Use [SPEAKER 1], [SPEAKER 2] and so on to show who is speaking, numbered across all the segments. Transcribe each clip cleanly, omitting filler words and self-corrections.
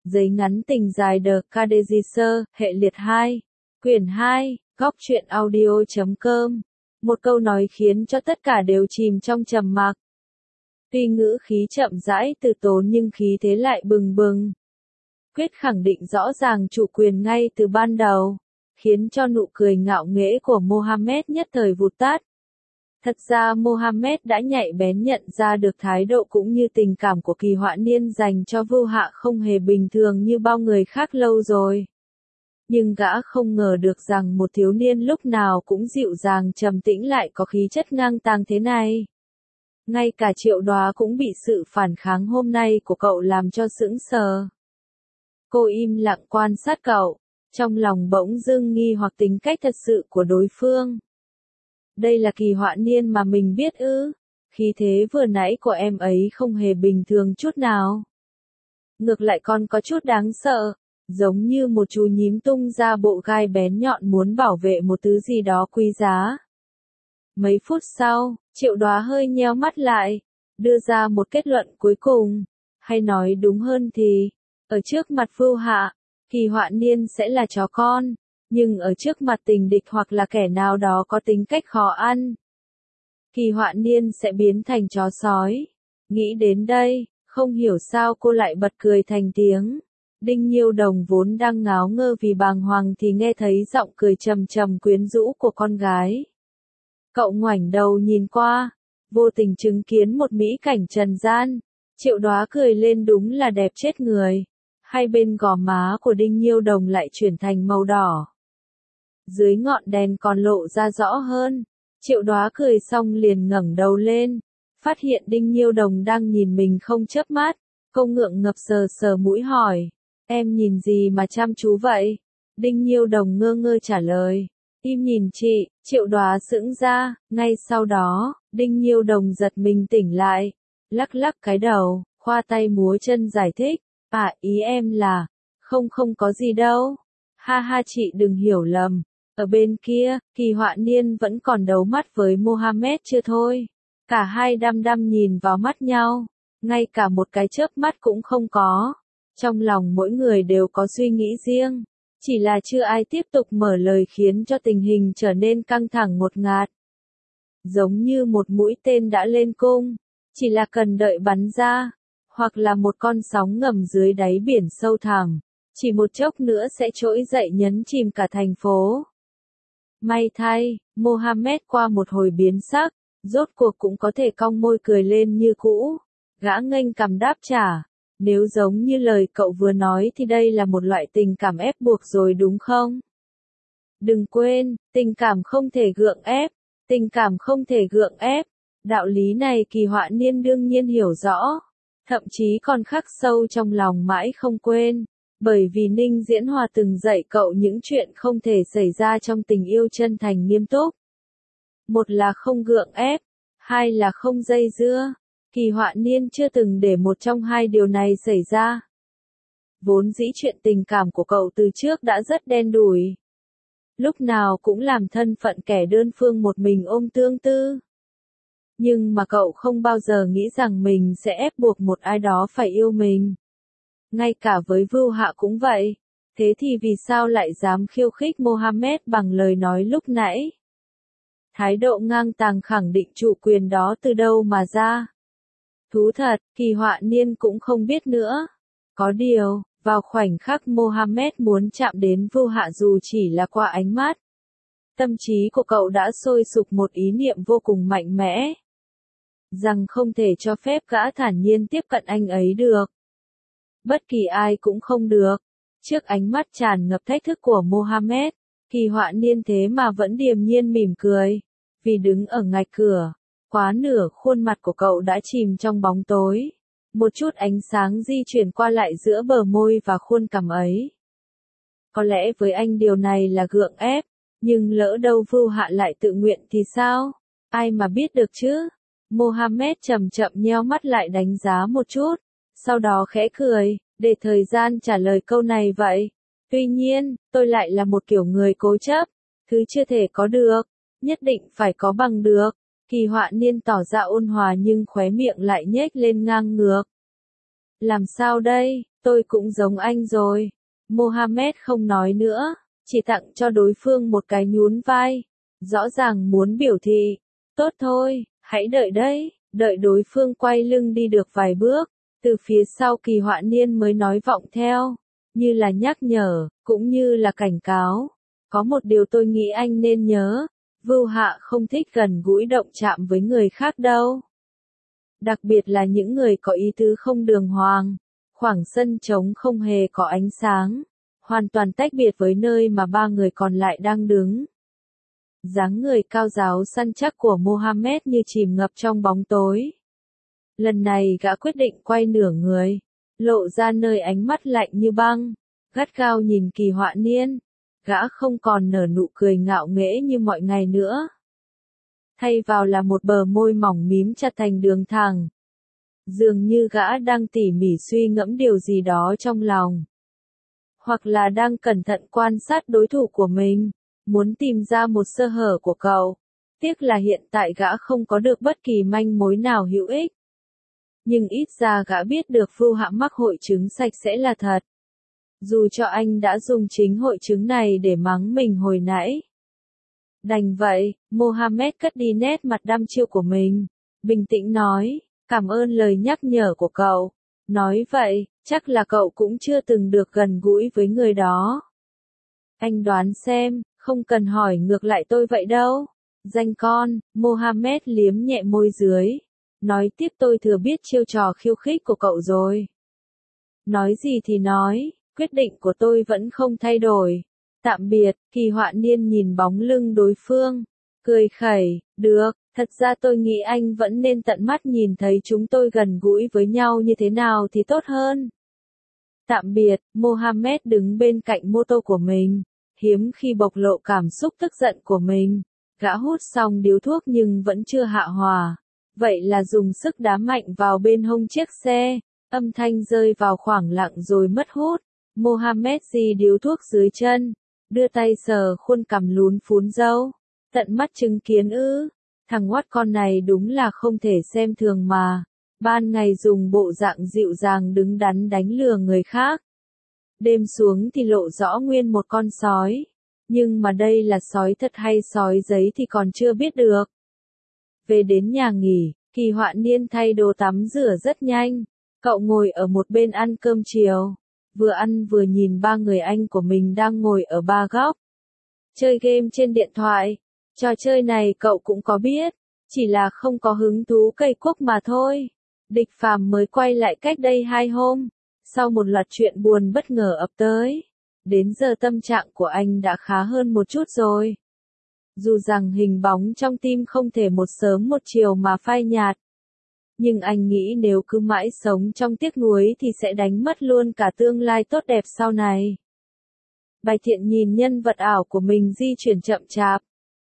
[SPEAKER 1] Giấy ngắn tình dài The Cadegisser, hệ liệt 2, quyển 2, góc truyện audio.com. Một câu nói khiến cho tất cả đều chìm trong trầm mặc. Tuy ngữ khí chậm rãi từ tốn nhưng khí thế lại bừng bừng. Quyết khẳng định rõ ràng chủ quyền ngay từ ban đầu, khiến cho nụ cười ngạo nghễ của Mohammed nhất thời vụt tắt. Thật ra Mohammed đã nhạy bén nhận ra được thái độ cũng như tình cảm của Kỳ Họa Niên dành cho Vưu Hạ không hề bình thường như bao người khác lâu rồi. Nhưng gã không ngờ được rằng một thiếu niên lúc nào cũng dịu dàng trầm tĩnh lại có khí chất ngang tàng thế này. Ngay cả Triệu Đóa cũng bị sự phản kháng hôm nay của cậu làm cho sững sờ. Cô im lặng quan sát cậu, trong lòng bỗng dưng nghi hoặc tính cách thật sự của đối phương. Đây là Kỳ Họa Niên mà mình biết ư? Khí thế vừa nãy của em ấy không hề bình thường chút nào. Ngược lại còn có chút đáng sợ, giống như một chú nhím tung ra bộ gai bén nhọn muốn bảo vệ một thứ gì đó quý giá. Mấy phút sau, Triệu Đóa hơi nheo mắt lại, đưa ra một kết luận cuối cùng, hay nói đúng hơn thì, ở trước mặt Vưu Hạ, Kỳ Họa Niên sẽ là chó con, nhưng ở trước mặt tình địch hoặc là kẻ nào đó có tính cách khó ăn, Kỳ Họa Niên sẽ biến thành chó sói. Nghĩ đến đây, không hiểu sao cô lại bật cười thành tiếng. Đinh Nhiêu Đồng vốn đang ngáo ngơ vì bàng hoàng thì nghe thấy giọng cười trầm trầm quyến rũ của con gái. Cậu ngoảnh đầu nhìn qua, vô tình chứng kiến một mỹ cảnh trần gian. Triệu Đóa cười lên đúng là đẹp chết người. Hai bên gò má của Đinh Nhiêu Đồng lại chuyển thành màu đỏ. Dưới ngọn đèn còn lộ ra rõ hơn. Triệu Đóa cười xong liền ngẩng đầu lên, phát hiện Đinh Nhiêu Đồng đang nhìn mình không chớp mắt. Cô ngượng ngập sờ sờ mũi hỏi, em nhìn gì mà chăm chú vậy? Đinh Nhiêu Đồng ngơ ngơ trả lời, im nhìn chị. Triệu Đóa sững ra, ngay sau đó, Đinh Nhiêu Đồng giật mình tỉnh lại, lắc lắc cái đầu, khoa tay múa chân giải thích, ý em là, không có gì đâu. Ha ha, chị đừng hiểu lầm. Ở bên kia, Kỳ Họa Niên vẫn còn đấu mắt với Mohammed chưa thôi. Cả hai đăm đăm nhìn vào mắt nhau, ngay cả một cái chớp mắt cũng không có. Trong lòng mỗi người đều có suy nghĩ riêng, chỉ là chưa ai tiếp tục mở lời khiến cho tình hình trở nên căng thẳng ngột ngạt. Giống như một mũi tên đã lên cung, chỉ là cần đợi bắn ra, hoặc là một con sóng ngầm dưới đáy biển sâu thẳm, chỉ một chốc nữa sẽ trỗi dậy nhấn chìm cả thành phố. May thay, Mohammed qua một hồi biến sắc, rốt cuộc cũng có thể cong môi cười lên như cũ. Gã nghênh cằm đáp trả, nếu giống như lời cậu vừa nói thì đây là một loại tình cảm ép buộc rồi đúng không? Đừng quên, tình cảm không thể gượng ép, tình cảm không thể gượng ép. Đạo lý này Kỳ Họa Niên đương nhiên hiểu rõ, thậm chí còn khắc sâu trong lòng mãi không quên. Bởi vì Ninh Diễn Hòa từng dạy cậu những chuyện không thể xảy ra trong tình yêu chân thành nghiêm túc. Một là không gượng ép, hai là không dây dưa. Kỳ Họa Niên chưa từng để một trong hai điều này xảy ra. Vốn dĩ chuyện tình cảm của cậu từ trước đã rất đen đủi. Lúc nào cũng làm thân phận kẻ đơn phương một mình ôm tương tư. Nhưng mà cậu không bao giờ nghĩ rằng mình sẽ ép buộc một ai đó phải yêu mình. Ngay cả với Vưu Hạ cũng vậy. Thế thì vì sao lại dám khiêu khích Mohammed bằng lời nói lúc nãy? Thái độ ngang tàng khẳng định chủ quyền đó từ đâu mà ra? Thú thật, Kỳ Họa Niên cũng không biết nữa. Có điều, vào khoảnh khắc Mohammed muốn chạm đến Vưu Hạ dù chỉ là qua ánh mắt, tâm trí của cậu đã sôi sục một ý niệm vô cùng mạnh mẽ. Rằng không thể cho phép gã thản nhiên tiếp cận anh ấy được. Bất kỳ ai cũng không được. Trước ánh mắt tràn ngập thách thức của Mohammed, Kỳ Họa Niên thế mà vẫn điềm nhiên mỉm cười. Vì đứng ở ngạch cửa, quá nửa khuôn mặt của cậu đã chìm trong bóng tối. Một chút ánh sáng di chuyển qua lại giữa bờ môi và khuôn cằm ấy. Có lẽ với anh điều này là gượng ép, nhưng lỡ đâu Vưu Hạ lại tự nguyện thì sao? Ai mà biết được chứ? Mohammed chậm chậm nheo mắt lại đánh giá một chút. Sau đó khẽ cười, để thời gian trả lời câu này vậy. Tuy nhiên, tôi lại là một kiểu người cố chấp. Thứ chưa thể có được, nhất định phải có bằng được. Kỳ Họa Niên tỏ ra ôn hòa nhưng khóe miệng lại nhếch lên ngang ngược. Làm sao đây? Tôi cũng giống anh rồi. Mohammed không nói nữa, chỉ tặng cho đối phương một cái nhún vai. Rõ ràng muốn biểu thị. Tốt thôi, hãy đợi đấy. Đợi đối phương quay lưng đi được vài bước. Từ phía sau Kỳ Họa Niên mới nói vọng theo. Như là nhắc nhở, cũng như là cảnh cáo. Có một điều tôi nghĩ anh nên nhớ. Vưu Hạ không thích gần gũi động chạm với người khác đâu. Đặc biệt là những người có ý tứ không đường hoàng. Khoảng sân trống không hề có ánh sáng. Hoàn toàn tách biệt với nơi mà ba người còn lại đang đứng. Dáng người cao ráo săn chắc của Mohammed như chìm ngập trong bóng tối. Lần này gã quyết định quay nửa người. Lộ ra nơi ánh mắt lạnh như băng. Gắt gao nhìn Kỳ Họa Niên. Gã không còn nở nụ cười ngạo nghễ như mọi ngày nữa. Thay vào là một bờ môi mỏng mím chặt thành đường thẳng. Dường như gã đang tỉ mỉ suy ngẫm điều gì đó trong lòng. Hoặc là đang cẩn thận quan sát đối thủ của mình, muốn tìm ra một sơ hở của cậu. Tiếc là hiện tại gã không có được bất kỳ manh mối nào hữu ích. Nhưng ít ra gã biết được Vưu Hạ mắc hội chứng sạch sẽ là thật. Dù cho anh đã dùng chính hội chứng này để mắng mình hồi nãy. Đành vậy, Mohammed cất đi nét mặt đăm chiêu của mình. Bình tĩnh nói, cảm ơn lời nhắc nhở của cậu. Nói vậy, chắc là cậu cũng chưa từng được gần gũi với người đó. Anh đoán xem, không cần hỏi ngược lại tôi vậy đâu. Danh con, Mohammed liếm nhẹ môi dưới. Nói tiếp tôi thừa biết chiêu trò khiêu khích của cậu rồi. Nói gì thì nói, quyết định của tôi vẫn không thay đổi. Tạm biệt, Kỳ Họa Niên nhìn bóng lưng đối phương. Cười khẩy, được, thật ra tôi nghĩ anh vẫn nên tận mắt nhìn thấy chúng tôi gần gũi với nhau như thế nào thì tốt hơn. Tạm biệt, Mohammed đứng bên cạnh mô tô của mình. Hiếm khi bộc lộ cảm xúc tức giận của mình. Gã hút xong điếu thuốc nhưng vẫn chưa hạ hòa. Vậy là dùng sức đá mạnh vào bên hông chiếc xe. Âm thanh rơi vào khoảng lặng rồi mất hút. Mohammed di điếu thuốc dưới chân. Đưa tay sờ khuôn cằm lún phún râu. Tận mắt chứng kiến ư. Thằng oát con này đúng là không thể xem thường mà. Ban ngày dùng bộ dạng dịu dàng đứng đắn đánh lừa người khác. Đêm xuống thì lộ rõ nguyên một con sói. Nhưng mà đây là sói thật hay sói giấy thì còn chưa biết được. Về đến nhà nghỉ, Kỳ Họa Niên thay đồ tắm rửa rất nhanh. Cậu ngồi ở một bên ăn cơm chiều. Vừa ăn vừa nhìn ba người anh của mình đang ngồi ở ba góc. Chơi game trên điện thoại. Trò chơi này cậu cũng có biết. Chỉ là không có hứng thú cây quốc mà thôi. Địch Phàm mới quay lại cách đây 2 hôm. Sau một loạt chuyện buồn bất ngờ ập tới. Đến giờ tâm trạng của anh đã khá hơn một chút rồi. Dù rằng hình bóng trong tim không thể một sớm một chiều mà phai nhạt. Nhưng anh nghĩ nếu cứ mãi sống trong tiếc nuối thì sẽ đánh mất luôn cả tương lai tốt đẹp sau này. Bạch Thiện nhìn nhân vật ảo của mình di chuyển chậm chạp.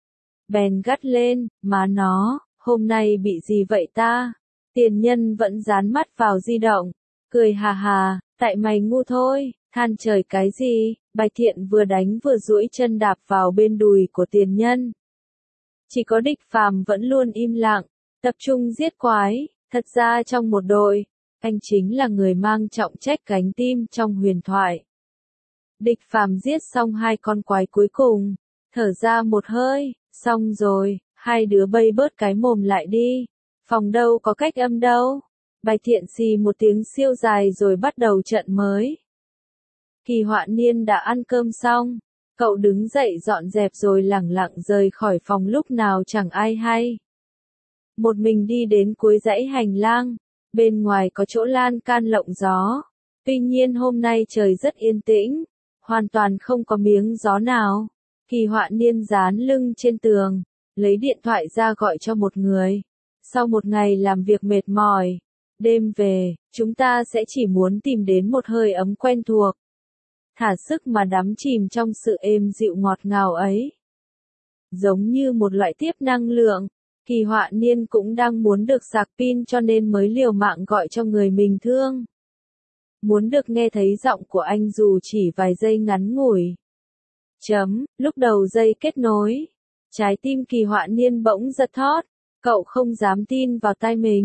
[SPEAKER 1] Bèn gắt lên, má nó, hôm nay bị gì vậy ta? Tiền Nhân vẫn dán mắt vào di động. Cười hà hà, tại mày ngu thôi, than trời cái gì? Bạch Thiện vừa đánh vừa duỗi chân đạp vào bên đùi của Tiền Nhân. Chỉ có Địch Phàm vẫn luôn im lặng, tập trung giết quái. Thật ra trong một đội, anh chính là người mang trọng trách gánh tim trong huyền thoại. Địch Phàm giết xong 2 con quái cuối cùng, thở ra một hơi, xong rồi, 2 đứa bay bớt cái mồm lại đi. Phòng đâu có cách âm đâu. Bạch Thiện xì một tiếng siêu dài rồi bắt đầu trận mới. Kỳ Họa Niên đã ăn cơm xong, cậu đứng dậy dọn dẹp rồi lẳng lặng rời khỏi phòng lúc nào chẳng ai hay. Một mình đi đến cuối dãy hành lang, bên ngoài có chỗ lan can lộng gió. Tuy nhiên hôm nay trời rất yên tĩnh, hoàn toàn không có miếng gió nào. Kỳ Họa Niên dán lưng trên tường, lấy điện thoại ra gọi cho một người. Sau một ngày làm việc mệt mỏi, đêm về, chúng ta sẽ chỉ muốn tìm đến một hơi ấm quen thuộc. Thả sức mà đắm chìm trong sự êm dịu ngọt ngào ấy. Giống như một loại tiếp năng lượng, Kỳ Họa Niên cũng đang muốn được sạc pin cho nên mới liều mạng gọi cho người mình thương. Muốn được nghe thấy giọng của anh dù chỉ vài giây ngắn ngủi. Lúc đầu dây kết nối, trái tim Kỳ Họa Niên bỗng giật thót, cậu không dám tin vào tai mình.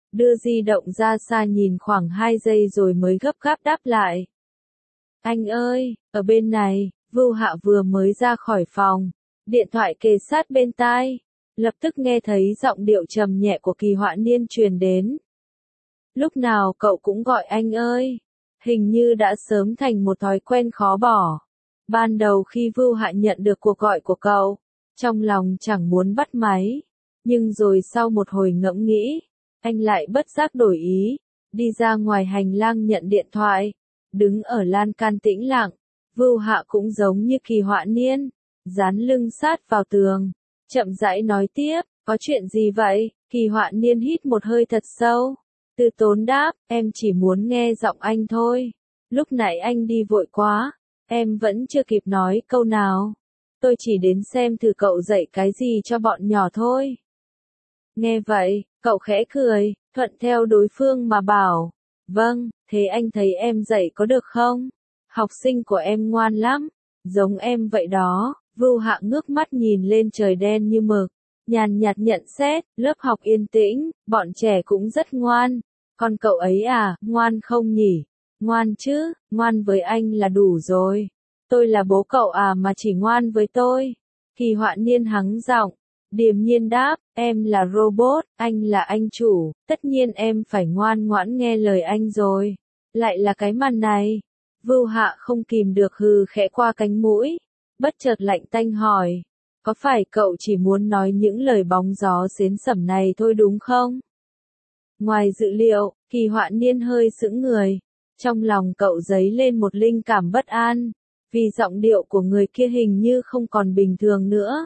[SPEAKER 1] đưa di động ra xa nhìn khoảng 2 giây rồi mới gấp gáp đáp lại. Anh ơi, ở bên này, Vưu Hạ vừa mới ra khỏi phòng, điện thoại kề sát bên tai, lập tức nghe thấy giọng điệu trầm nhẹ của Kỳ Họa Niên truyền đến. Lúc nào cậu cũng gọi anh ơi, hình như đã sớm thành một thói quen khó bỏ. Ban đầu khi Vưu Hạ nhận được cuộc gọi của cậu, trong lòng chẳng muốn bắt máy, nhưng rồi sau một hồi ngẫm nghĩ, anh lại bất giác đổi ý, đi ra ngoài hành lang nhận điện thoại, đứng ở lan can tĩnh lặng. Vưu Hạ cũng giống như Kỳ Họa Niên, dán lưng sát vào tường, chậm rãi nói tiếp, có chuyện gì vậy? Kỳ Họa Niên hít một hơi thật sâu, từ tốn đáp, em chỉ muốn nghe giọng anh thôi. Lúc nãy anh đi vội quá, em vẫn chưa kịp nói câu nào. Tôi chỉ đến xem thử cậu dạy cái gì cho bọn nhỏ thôi. Nghe vậy, cậu khẽ cười, thuận theo đối phương mà bảo, vâng, thế anh thấy em dạy có được không? Học sinh của em ngoan lắm, giống em vậy đó. Vưu Hạ ngước mắt nhìn lên trời đen như mực, nhàn nhạt nhận xét, lớp học yên tĩnh, bọn trẻ cũng rất ngoan. Còn cậu ấy à, ngoan không nhỉ? Ngoan chứ, ngoan với anh là đủ rồi. Tôi là bố cậu à mà chỉ ngoan với tôi. Kỳ Họa Niên hắng giọng, điềm nhiên đáp, em là robot, anh là anh chủ, tất nhiên em phải ngoan ngoãn nghe lời anh rồi. Lại là cái màn này. Vưu Hạ không kìm được hừ khẽ qua cánh mũi, bất chợt lạnh tanh hỏi, có phải cậu chỉ muốn nói những lời bóng gió xến xẩm này thôi đúng không? Ngoài dự liệu, Kỳ Họa Niên hơi sững người, trong lòng cậu dấy lên một linh cảm bất an, vì giọng điệu của người kia hình như không còn bình thường nữa.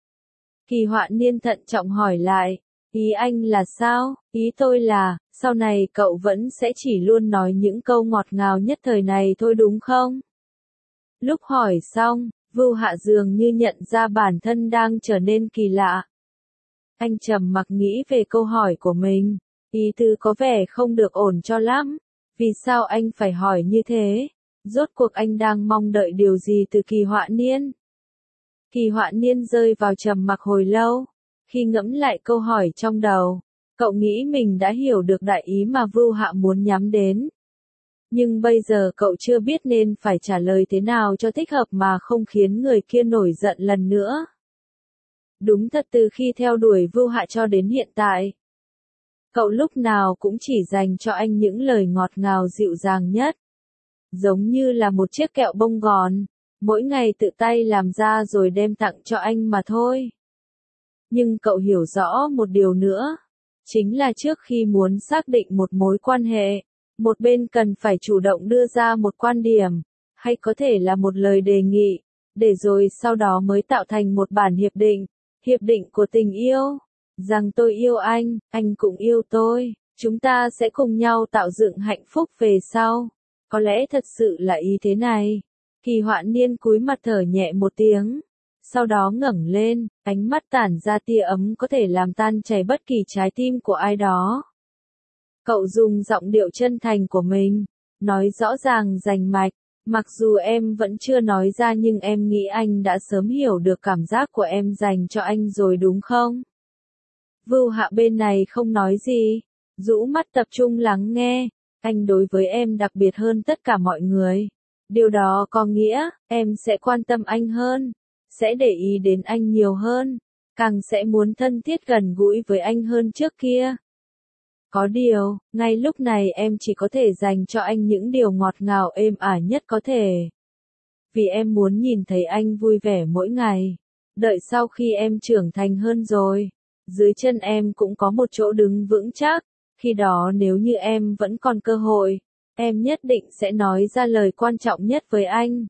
[SPEAKER 1] Kỳ Họa Niên thận trọng hỏi lại, ý anh là sao? Ý tôi là, sau này cậu vẫn sẽ chỉ luôn nói những câu ngọt ngào nhất thời này thôi đúng không? Lúc hỏi xong, Vưu Hạ dường như nhận ra bản thân đang trở nên kỳ lạ. Anh trầm mặc nghĩ về câu hỏi của mình, ý tứ có vẻ không được ổn cho lắm. Vì sao anh phải hỏi như thế? Rốt cuộc anh đang mong đợi điều gì từ Kỳ Họa Niên? Kỳ Họa Niên rơi vào trầm mặc hồi lâu, khi ngẫm lại câu hỏi trong đầu, cậu nghĩ mình đã hiểu được đại ý mà Vưu Hạ muốn nhắm đến. Nhưng bây giờ cậu chưa biết nên phải trả lời thế nào cho thích hợp mà không khiến người kia nổi giận lần nữa. Đúng thật từ khi theo đuổi Vưu Hạ cho đến hiện tại, cậu lúc nào cũng chỉ dành cho anh những lời ngọt ngào dịu dàng nhất. Giống như là một chiếc kẹo bông gòn, mỗi ngày tự tay làm ra rồi đem tặng cho anh mà thôi. Nhưng cậu hiểu rõ một điều nữa, chính là trước khi muốn xác định một mối quan hệ, một bên cần phải chủ động đưa ra một quan điểm, hay có thể là một lời đề nghị, để rồi sau đó mới tạo thành một bản hiệp định của tình yêu, rằng tôi yêu anh cũng yêu tôi, chúng ta sẽ cùng nhau tạo dựng hạnh phúc về sau. Có lẽ thật sự là ý thế này. Kỳ Họa Niên cúi mặt thở nhẹ một tiếng, sau đó ngẩng lên, ánh mắt tản ra tia ấm có thể làm tan chảy bất kỳ trái tim của ai đó. Cậu dùng giọng điệu chân thành của mình, nói rõ ràng rành mạch, mặc dù em vẫn chưa nói ra nhưng em nghĩ anh đã sớm hiểu được cảm giác của em dành cho anh rồi đúng không? Vưu Hạ bên này không nói gì, rũ mắt tập trung lắng nghe, anh đối với em đặc biệt hơn tất cả mọi người. Điều đó có nghĩa, em sẽ quan tâm anh hơn, sẽ để ý đến anh nhiều hơn, càng sẽ muốn thân thiết gần gũi với anh hơn trước kia. Có điều, ngay lúc này em chỉ có thể dành cho anh những điều ngọt ngào êm ả nhất có thể. Vì em muốn nhìn thấy anh vui vẻ mỗi ngày. Đợi sau khi em trưởng thành hơn rồi, dưới chân em cũng có một chỗ đứng vững chắc, khi đó nếu như em vẫn còn cơ hội, em nhất định sẽ nói ra lời quan trọng nhất với anh.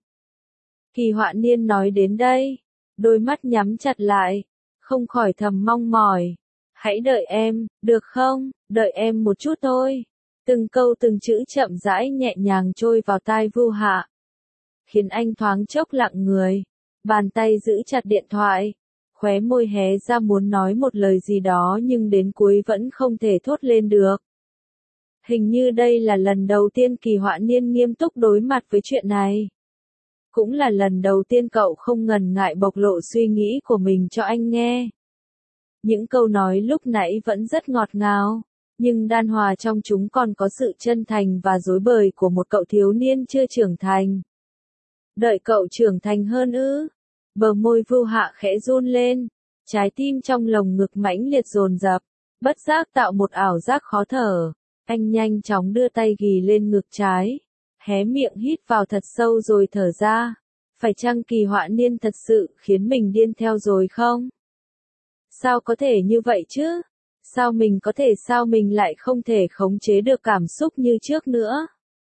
[SPEAKER 1] Kỳ Họa Niên nói đến đây, đôi mắt nhắm chặt lại, không khỏi thầm mong mỏi. Hãy đợi em, được không? Đợi em một chút thôi. Từng câu từng chữ chậm rãi nhẹ nhàng trôi vào tai Vưu Hạ, khiến anh thoáng chốc lặng người, bàn tay giữ chặt điện thoại, khóe môi hé ra muốn nói một lời gì đó nhưng đến cuối vẫn không thể thốt lên được. Hình như đây là lần đầu tiên Kỳ Họa Niên nghiêm túc đối mặt với chuyện này. Cũng là lần đầu tiên cậu không ngần ngại bộc lộ suy nghĩ của mình cho anh nghe. Những câu nói lúc nãy vẫn rất ngọt ngào, Nhưng đan hòa trong chúng còn có sự chân thành và dối bời của một cậu thiếu niên chưa trưởng thành. Đợi cậu trưởng thành hơn ư? Bờ môi Vưu Hạ khẽ run lên, trái tim trong lồng ngực mãnh liệt dồn dập, bất giác tạo một ảo giác khó thở. Anh nhanh chóng đưa tay ghì lên ngực trái, hé miệng hít vào thật sâu rồi thở ra. Phải chăng Kỳ Họa Niên thật sự khiến mình điên theo rồi không? Sao có thể như vậy chứ? Sao mình lại không thể khống chế được cảm xúc như trước nữa?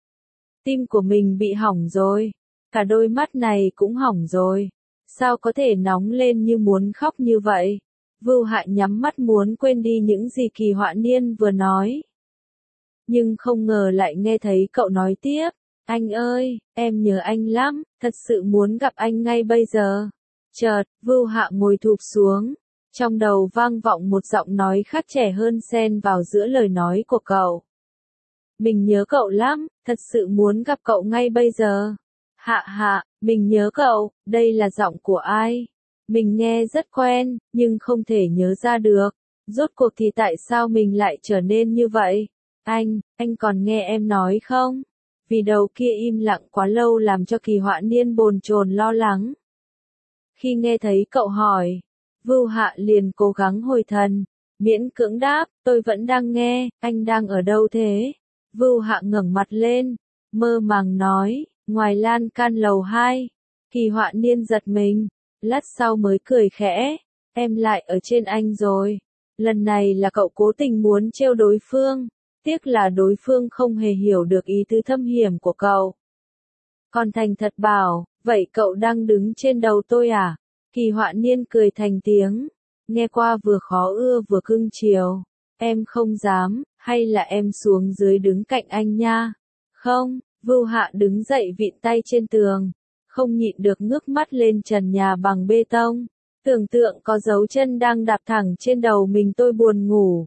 [SPEAKER 1] Tim của mình bị hỏng rồi, cả đôi mắt này cũng hỏng rồi. Sao có thể nóng lên như muốn khóc như vậy? Vưu Hạ nhắm mắt muốn quên đi những gì Kỳ Họa Niên vừa nói. Nhưng không ngờ lại nghe thấy cậu nói tiếp. Anh ơi, em nhớ anh lắm, thật sự muốn gặp anh ngay bây giờ. Chợt, Vưu Hạ ngồi thụp xuống. Trong đầu vang vọng một giọng nói khác trẻ hơn xen vào giữa lời nói của cậu. Mình nhớ cậu lắm, thật sự muốn gặp cậu ngay bây giờ. Hạ, mình nhớ cậu, đây là giọng của ai? Mình nghe rất quen, nhưng không thể nhớ ra được. Rốt cuộc thì tại sao mình lại trở nên như vậy? Anh còn nghe em nói không? Vì đầu kia im lặng quá lâu làm cho Kỳ Họa Niên bồn chồn lo lắng. Khi nghe thấy cậu hỏi, Vưu Hạ liền cố gắng hồi thần, miễn cưỡng đáp, tôi vẫn đang nghe, anh đang ở đâu thế? Vưu Hạ ngẩng mặt lên, mơ màng nói, ngoài lan can lầu 2. Kỳ Họa Niên giật mình, lát sau mới cười khẽ, em lại ở trên anh rồi. Lần này là cậu cố tình muốn trêu đối phương, tiếc là đối phương không hề hiểu được ý tứ thâm hiểm của cậu. Còn thành thật bảo, vậy cậu đang đứng trên đầu tôi à? Kỳ Họa Niên cười thành tiếng, nghe qua vừa khó ưa vừa cưng chiều. Em không dám, hay là em xuống dưới đứng cạnh anh nha? Không, Vưu Hạ đứng dậy vịn tay trên tường, không nhịn được ngước mắt lên trần nhà bằng bê tông, tưởng tượng có dấu chân đang đạp thẳng trên đầu mình. Tôi buồn ngủ.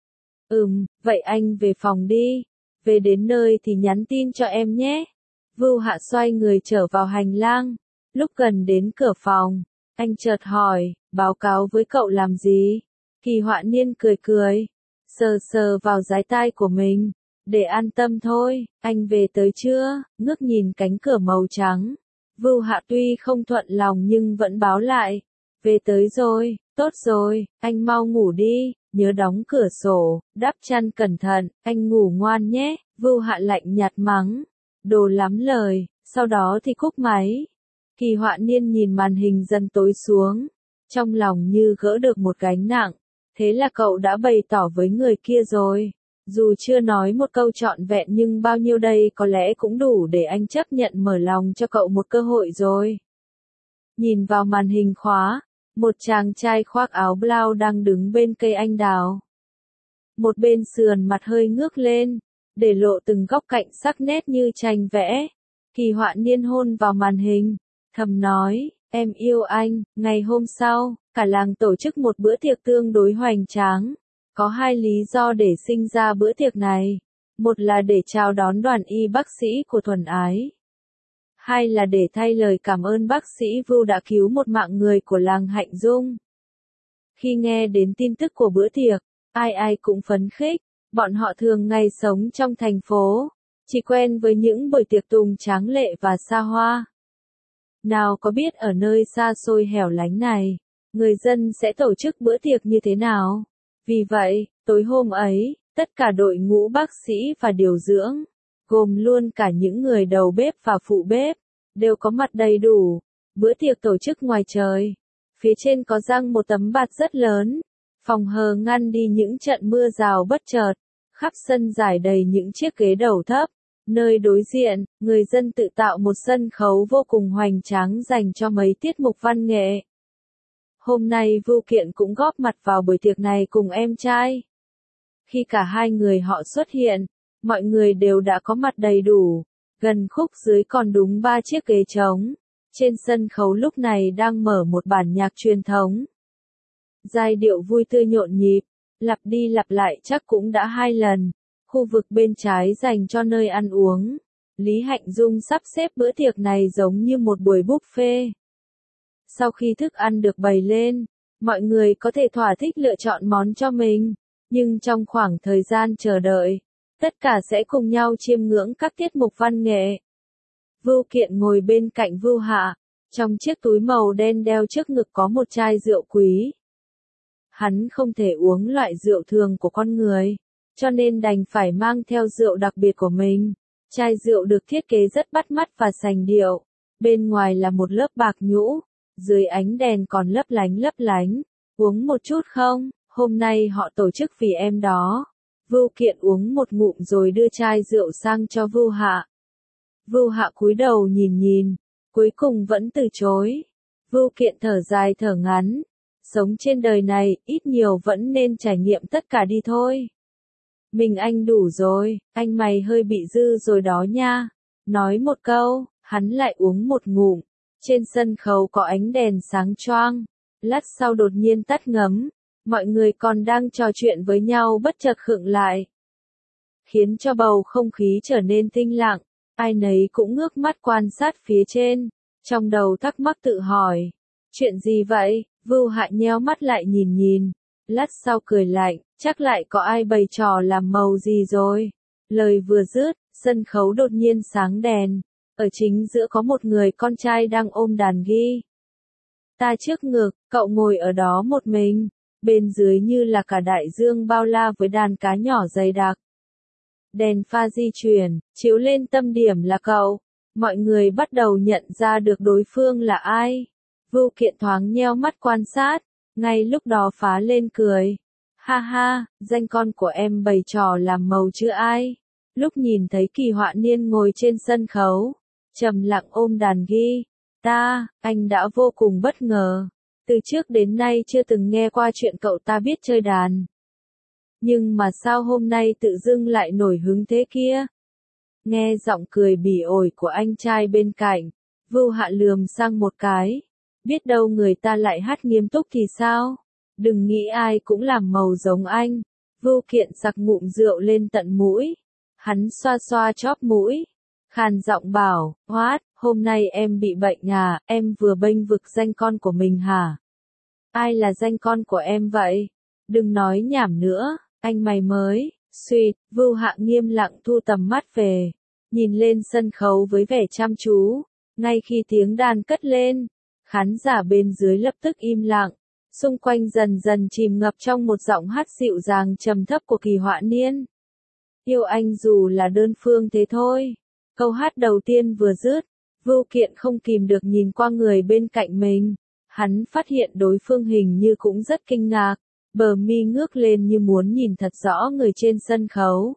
[SPEAKER 1] Vậy anh về phòng đi, về đến nơi thì nhắn tin cho em nhé. Vưu Hạ xoay người trở vào hành lang, lúc gần đến cửa phòng, anh chợt hỏi, báo cáo với cậu làm gì? Kỳ Họa Niên cười, sờ vào dái tai của mình, để an tâm thôi. Anh về tới chưa? Ngước nhìn cánh cửa màu trắng, Vưu Hạ tuy không thuận lòng nhưng vẫn báo lại, về tới rồi, tốt rồi, anh mau ngủ đi, nhớ đóng cửa sổ, đắp chăn cẩn thận, anh ngủ ngoan nhé. Vưu Hạ lạnh nhạt mắng, đồ lắm lời, sau đó thì cúp máy. Kỳ Họa Niên nhìn màn hình dần tối xuống, trong lòng như gỡ được một gánh nặng, thế là cậu đã bày tỏ với người kia rồi. Dù chưa nói một câu trọn vẹn nhưng bao nhiêu đây có lẽ cũng đủ để anh chấp nhận mở lòng cho cậu một cơ hội rồi. Nhìn vào màn hình khóa, một chàng trai khoác áo blau đang đứng bên cây anh đào. Một bên sườn mặt hơi ngước lên, để lộ từng góc cạnh sắc nét như tranh vẽ. Kỳ Họa Niên hôn vào màn hình, thầm nói, em yêu anh. Ngày hôm sau, cả làng tổ chức một bữa tiệc tương đối hoành tráng. Có hai lý do để sinh ra bữa tiệc này. Một là để chào đón đoàn y bác sĩ của Thuần Ái. Hai là để thay lời cảm ơn bác sĩ Vưu đã cứu một mạng người của làng Hạnh Dung. Khi nghe đến tin tức của bữa tiệc, ai cũng phấn khích. Bọn họ thường ngày sống trong thành phố, chỉ quen với những buổi tiệc tùng tráng lệ và xa hoa. Nào có biết ở nơi xa xôi hẻo lánh này, người dân sẽ tổ chức bữa tiệc như thế nào. Vì vậy, tối hôm ấy, tất cả đội ngũ bác sĩ và điều dưỡng, gồm luôn cả những người đầu bếp và phụ bếp, đều có mặt đầy đủ. Bữa tiệc tổ chức ngoài trời. Phía trên có răng một tấm bạt rất lớn, phòng hờ ngăn đi những trận mưa rào bất chợt. Khắp sân trải đầy những chiếc ghế đầu thấp. Nơi đối diện, người dân tự tạo một sân khấu vô cùng hoành tráng dành cho mấy tiết mục văn nghệ. Hôm nay Vưu Kiện cũng góp mặt vào buổi tiệc này cùng em trai. Khi cả hai người họ xuất hiện, mọi người đều đã có mặt đầy đủ. Gần khúc dưới còn đúng 3 chiếc ghế trống. Trên sân khấu lúc này đang mở một bản nhạc truyền thống. Giai điệu vui tươi nhộn nhịp, lặp đi lặp lại chắc cũng đã 2 lần. Khu vực bên trái dành cho nơi ăn uống. Lý Hạnh Dung sắp xếp bữa tiệc này giống như một buổi buffet. Sau khi thức ăn được bày lên, mọi người có thể thỏa thích lựa chọn món cho mình. Nhưng trong khoảng thời gian chờ đợi, tất cả sẽ cùng nhau chiêm ngưỡng các tiết mục văn nghệ. Vưu Kiện ngồi bên cạnh Vưu Hạ, trong chiếc túi màu đen đeo trước ngực có một chai rượu quý. Hắn không thể uống loại rượu thường của con người, cho nên đành phải mang theo rượu đặc biệt của mình. Chai rượu được thiết kế rất bắt mắt và sành điệu, bên ngoài là một lớp bạc nhũ, dưới ánh đèn còn lấp lánh. Uống một chút không? Hôm nay họ tổ chức vì em đó. Vưu Kiện uống một ngụm rồi đưa chai rượu sang cho Vưu Hạ. Vưu Hạ cúi đầu nhìn, cuối cùng vẫn từ chối. Vưu Kiện thở dài thở ngắn. Sống trên đời này, ít nhiều vẫn nên trải nghiệm tất cả đi thôi. Mình anh đủ rồi, anh mày hơi bị dư rồi đó nha. Nói một câu, hắn lại uống một ngụm. Trên sân khấu có ánh đèn sáng choang. Lát sau đột nhiên tắt ngấm. Mọi người còn đang trò chuyện với nhau bất chợt khựng lại. Khiến cho bầu không khí trở nên tĩnh lặng. Ai nấy cũng ngước mắt quan sát phía trên. Trong đầu thắc mắc tự hỏi. Chuyện gì vậy? Vưu Hạ nheo mắt lại nhìn. Lát sau cười lạnh, chắc lại có ai bày trò làm màu gì rồi. Lời vừa dứt, sân khấu đột nhiên sáng đèn. Ở chính giữa có một người con trai đang ôm đàn guitar trước ngực, cậu ngồi ở đó một mình. Bên dưới như là cả đại dương bao la với đàn cá nhỏ dày đặc. Đèn pha di chuyển, chiếu lên tâm điểm là cậu. Mọi người bắt đầu nhận ra được đối phương là ai. Vưu Kiện thoáng nheo mắt quan sát, ngay lúc đó phá lên cười. Ha ha, danh con của em bày trò làm màu chứ ai. Lúc nhìn thấy Kỳ Họa Niên ngồi trên sân khấu, trầm lặng ôm đàn guitar, anh đã vô cùng bất ngờ. Từ trước đến nay chưa từng nghe qua chuyện cậu ta biết chơi đàn. Nhưng mà sao hôm nay tự dưng lại nổi hứng thế kia? Nghe giọng cười bỉ ổi của anh trai bên cạnh, Vưu Hạ lườm sang một cái. Biết đâu người ta lại hát nghiêm túc thì sao? Đừng nghĩ ai cũng làm màu giống anh. Vưu Kiện sặc ngụm rượu lên tận mũi. Hắn xoa xoa chóp mũi. Khàn giọng bảo, Hoát, hôm nay em bị bệnh à, em vừa bênh vực danh con của mình hả? Ai là danh con của em vậy? Đừng nói nhảm nữa, anh mày mới. Suýt, Vưu Hạ nghiêm lặng thu tầm mắt về. Nhìn lên sân khấu với vẻ chăm chú. Ngay khi tiếng đàn cất lên, khán giả bên dưới lập tức im lặng, xung quanh dần dần chìm ngập trong một giọng hát dịu dàng trầm thấp của Kỳ Họa Niên. Yêu anh dù là đơn phương thế thôi. Câu hát đầu tiên vừa dứt, Vưu Kiện không kìm được nhìn qua người bên cạnh mình. Hắn phát hiện đối phương hình như cũng rất kinh ngạc, bờ mi ngước lên như muốn nhìn thật rõ người trên sân khấu.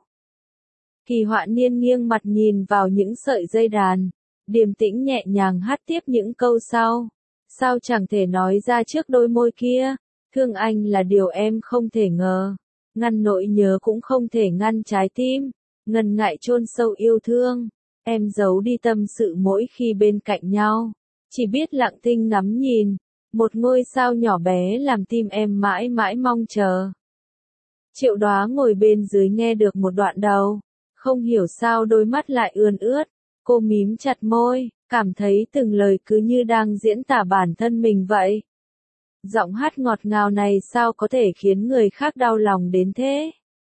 [SPEAKER 1] Kỳ Họa Niên nghiêng mặt nhìn vào những sợi dây đàn, điềm tĩnh nhẹ nhàng hát tiếp những câu sau. Sao chẳng thể nói ra trước đôi môi kia, thương anh là điều em không thể ngờ. Ngăn nỗi nhớ cũng không thể ngăn trái tim, ngần ngại chôn sâu yêu thương. Em giấu đi tâm sự mỗi khi bên cạnh nhau, chỉ biết lặng thinh ngắm nhìn, một ngôi sao nhỏ bé làm tim em mãi mãi mong chờ. Triệu Đóa ngồi bên dưới nghe được một đoạn đầu, không hiểu sao đôi mắt lại ươn ướt, cô mím chặt môi, cảm thấy từng lời cứ như đang diễn tả bản thân mình vậy. Giọng hát ngọt ngào này sao có thể khiến người khác đau lòng đến thế?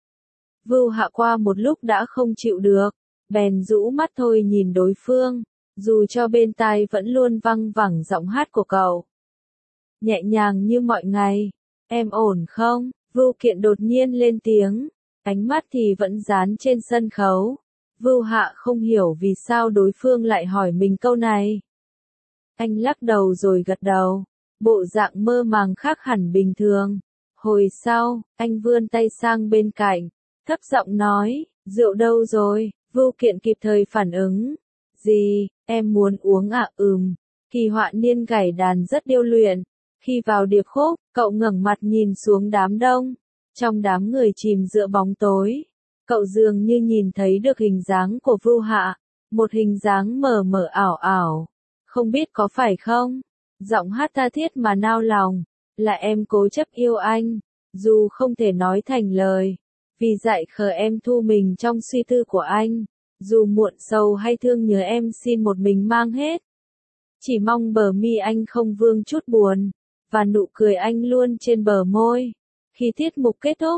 [SPEAKER 1] Vưu Hạ qua một lúc đã không chịu được, bèn rũ mắt thôi nhìn đối phương, dù cho bên tai vẫn luôn văng vẳng giọng hát của cậu. Nhẹ nhàng như mọi ngày, em ổn không? Vưu Kiện đột nhiên lên tiếng, ánh mắt thì vẫn dán trên sân khấu. Vưu Hạ không hiểu vì sao đối phương lại hỏi mình câu này. Anh lắc đầu rồi gật đầu, bộ dạng mơ màng khác hẳn bình thường. Hồi sau, anh vươn tay sang bên cạnh, thấp giọng nói, rượu đâu rồi? Vưu Kiện kịp thời phản ứng. Gì, em muốn uống à? Kỳ Họa Niên gảy đàn rất điêu luyện. Khi vào điệp khúc, cậu ngẩng mặt nhìn xuống đám đông. Trong đám người chìm giữa bóng tối, cậu dường như nhìn thấy được hình dáng của Vưu Hạ, một hình dáng mờ mờ ảo ảo. Không biết có phải không? Giọng hát tha thiết mà nao lòng, là em cố chấp yêu anh, dù không thể nói thành lời. Vì dại khờ em thu mình trong suy tư của anh, dù muộn sầu hay thương nhớ em xin một mình mang hết. Chỉ mong bờ mi anh không vương chút buồn, và nụ cười anh luôn trên bờ môi. Khi tiết mục kết thúc,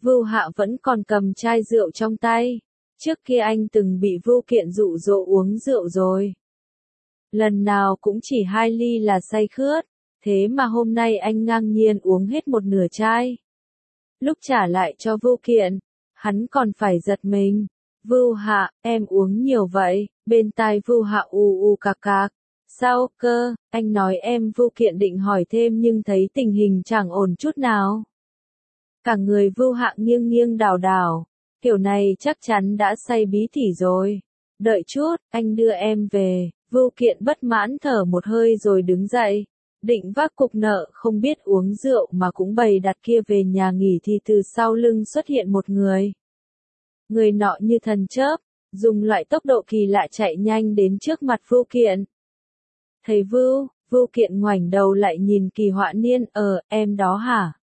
[SPEAKER 1] Vưu Hạ vẫn còn cầm chai rượu trong tay. Trước kia anh từng bị Vưu Kiện dụ dỗ uống rượu rồi. Lần nào cũng chỉ 2 ly là say khướt, thế mà hôm nay anh ngang nhiên uống hết một nửa chai. Lúc trả lại cho Vưu Kiện, hắn còn phải giật mình. Vưu Hạ, em uống nhiều vậy, bên tai Vưu Hạ u u cạc cạc. Sao cơ, anh nói em. Vưu Kiện định hỏi thêm nhưng thấy tình hình chẳng ổn chút nào. Cả người Vưu Hạ nghiêng nghiêng đảo đảo, kiểu này chắc chắn đã say bí tỉ rồi. Đợi chút, anh đưa em về. Vưu Kiện bất mãn thở một hơi rồi đứng dậy, định vác cục nợ không biết uống rượu mà cũng bày đặt kia về nhà nghỉ thì từ sau lưng xuất hiện một người. Người nọ như thần chớp, dùng loại tốc độ kỳ lạ chạy nhanh đến trước mặt Vưu Kiện. Thầy Vưu, Vưu Kiện ngoảnh đầu lại nhìn Kỳ Họa Niên, em đó hả?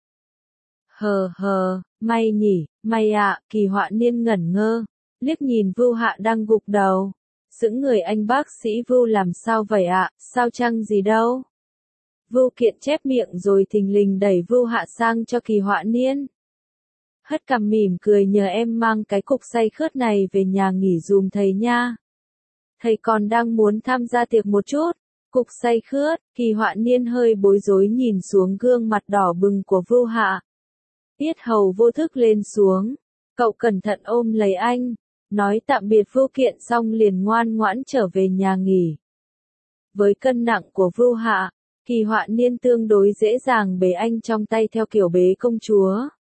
[SPEAKER 1] May nhỉ, may ạ. Kỳ Họa Niên ngẩn ngơ, liếc nhìn Vưu Hạ đang gục đầu. Sững người, anh bác sĩ Vưu làm sao vậy ạ, sao chăng gì đâu? Vưu Kiện chép miệng rồi thình lình đẩy Vưu Hạ sang cho Kỳ Họa Niên. Hất cằm mỉm cười, nhờ em mang cái cục say khướt này về nhà nghỉ dùm thầy nha. Thầy còn đang muốn tham gia tiệc một chút. Cục say khướt. Kỳ Họa Niên hơi bối rối nhìn xuống gương mặt đỏ bừng của Vưu Hạ. Yết hầu vô thức lên xuống. Cậu cẩn thận ôm lấy anh, nói tạm biệt Vưu Kiện xong liền ngoan ngoãn trở về nhà nghỉ. Với cân nặng của Vưu Hạ, Kỳ Họa Niên tương đối dễ dàng bế anh trong tay theo kiểu bế công chúa.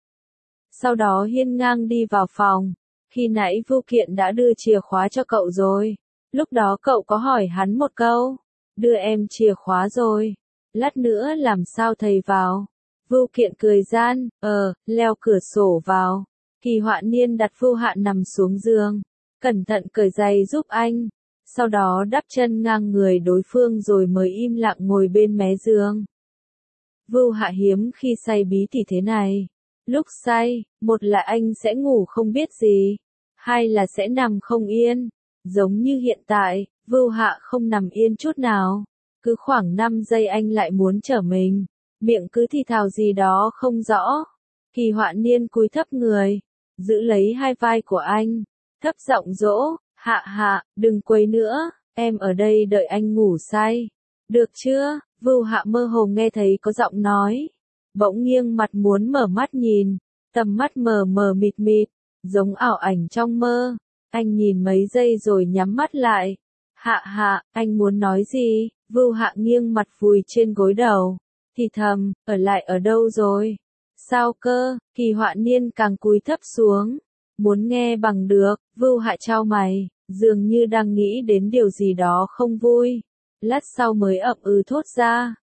[SPEAKER 1] Sau đó hiên ngang đi vào phòng. Khi nãy Vưu Kiện đã đưa chìa khóa cho cậu rồi. Lúc đó cậu có hỏi hắn một câu. Đưa em chìa khóa rồi. Lát nữa làm sao thầy vào? Vưu Kiện cười gian, leo cửa sổ vào. Kỳ Họa Niên đặt Vưu Hạ nằm xuống giường, cẩn thận cởi giày giúp anh. Sau đó đắp chân ngang người đối phương rồi mới im lặng ngồi bên mé giường. Vưu Hạ hiếm khi say bí tỉ thế này. Lúc say, một là anh sẽ ngủ không biết gì, hai là sẽ nằm không yên. Giống như hiện tại, Vưu Hạ không nằm yên chút nào. Cứ khoảng 5 giây anh lại muốn trở mình, miệng cứ thì thào gì đó không rõ. Kỳ Họa Niên cúi thấp người, giữ lấy hai vai của anh, thấp giọng dỗ, Hạ, đừng quấy nữa, em ở đây đợi anh ngủ say. Được chưa? Vưu Hạ mơ hồ nghe thấy có giọng nói. Bỗng nghiêng mặt muốn mở mắt nhìn, tầm mắt mờ mờ mịt mịt, giống ảo ảnh trong mơ. Anh nhìn mấy giây rồi nhắm mắt lại. Hạ, anh muốn nói gì? Vưu Hạ nghiêng mặt vùi trên gối đầu, thì thầm, ở lại ở đâu rồi? Sao cơ? Kỳ Họa Niên càng cúi thấp xuống, muốn nghe bằng được. Vưu Hạ chau mày, dường như đang nghĩ đến điều gì đó không vui. Lát sau mới ậm thốt ra.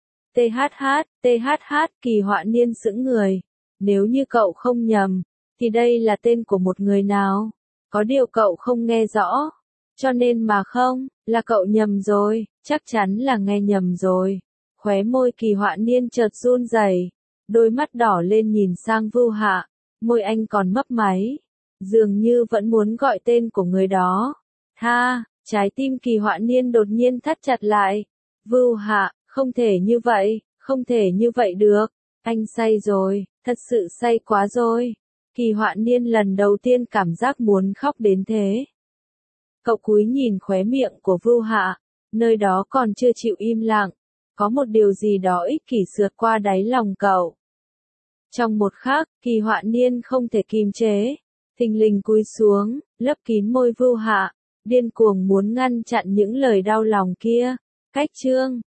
[SPEAKER 1] THH. Kỳ Họa Niên sững người. Nếu như cậu không nhầm, thì đây là tên của một người nào? Có điều cậu không nghe rõ, cho nên mà không, là cậu nhầm rồi, chắc chắn là nghe nhầm rồi. Khóe môi Kỳ Họa Niên chợt run rẩy, đôi mắt đỏ lên nhìn sang Vưu Hạ, môi anh còn mấp máy, dường như vẫn muốn gọi tên của người đó. Trái tim Kỳ Họa Niên đột nhiên thắt chặt lại. Vưu Hạ, không thể như vậy được, anh say rồi, thật sự say quá rồi. Kỳ Họa Niên lần đầu tiên cảm giác muốn khóc đến thế. Cậu cúi nhìn khóe miệng của Vưu Hạ, nơi đó còn chưa chịu im lặng, có một điều gì đó ích kỷ sượt qua đáy lòng cậu. Trong một khắc, Kỳ Họa Niên không thể kìm chế, thình lình cúi xuống, lấp kín môi Vưu Hạ, điên cuồng muốn ngăn chặn những lời đau lòng kia. Cách chương